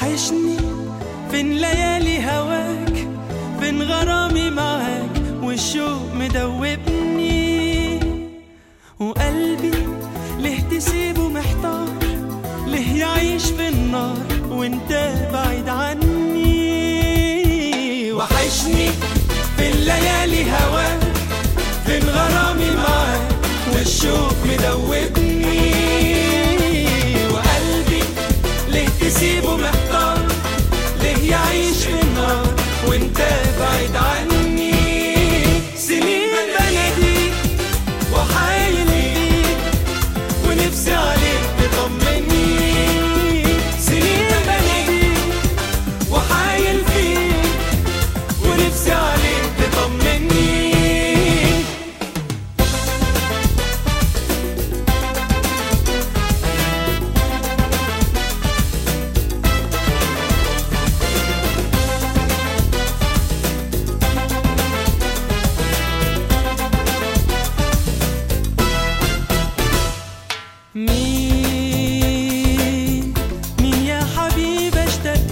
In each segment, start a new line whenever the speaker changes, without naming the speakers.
وحشني فين ليالي هواك، فين غرامي معاك والشوق مدوبني، وقلبي ليه تسيبه محتار، ليه يعيش في النار وانت بعيد عني. وحشني فين ليالي هواك، فين غرامي معاك والشوق مدوبني، وقلبي ليه تسيبه محتار، ليه يعيش في النار وانت بعيد عني. سنين بناديك وحايل بيك ونفسي عليك تطمني، سنين بناديك وحايل فيك ونفسي عليك تطمني. مين يا حبيب اشتاق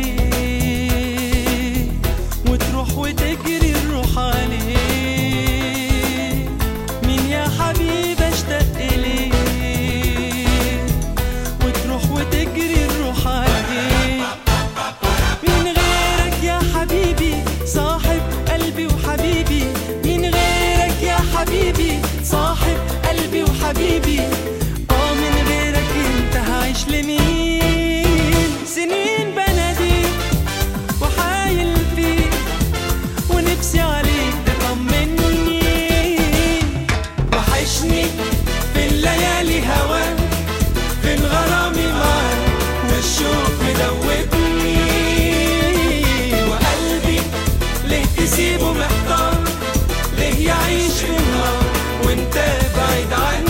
إليه وتروح وتجري الروح عليه، مين يا حبيب اشتاق إليه وتروح وتجري الروح عليه. مين غيرك يا حبيبي صاحب قلبي وحبيبي، مين غيرك يا حبيبي صاحب قلبي وحبيبي، هعيش لمين؟ سنين بناديك وحايل فيك ونفسي عليك تطمني. وحشني في الليالي هواك، فين غرامي معاك والشوق مدوبني، وقلبي ليه تسيبه محتار، ليه يعيش في النار وانت بعيد عني.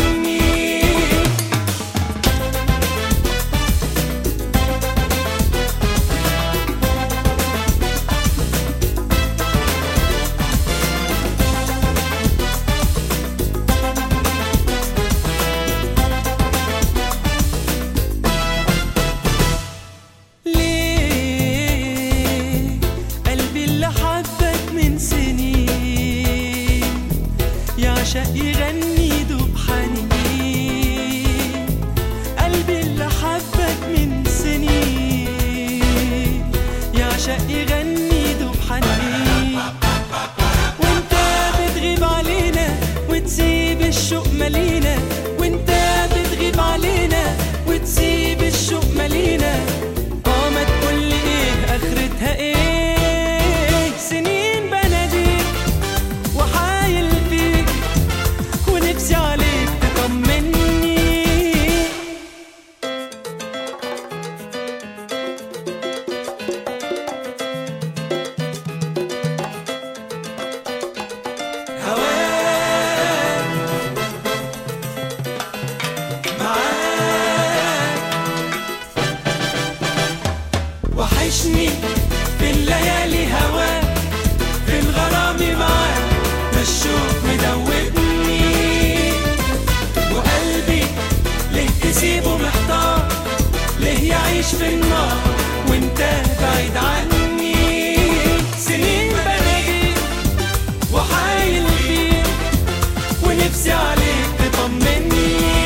يعشق يغني دوب حنين، قلبي اللي حبك من سنين، يعشق يغني دوب حنين، وانت بتغيب علينا وتسيب الشوق مالينا، وانت بتغيب علينا وتسيب الشوق مالينا. ما تقولي ايه اخرتها ايه؟ سنين بناديك وحايل فيك ونفسي عليك تطمني. هواك معاك وحشني في الليالي هواك، في الغرامي معاك والشوق مدوبني، وقلبي ليه تسيبه محتار، ليه يعيش في النار وانت بعيد عني. سنين بناديك وحايل فيك ونفسي عليك تطمني.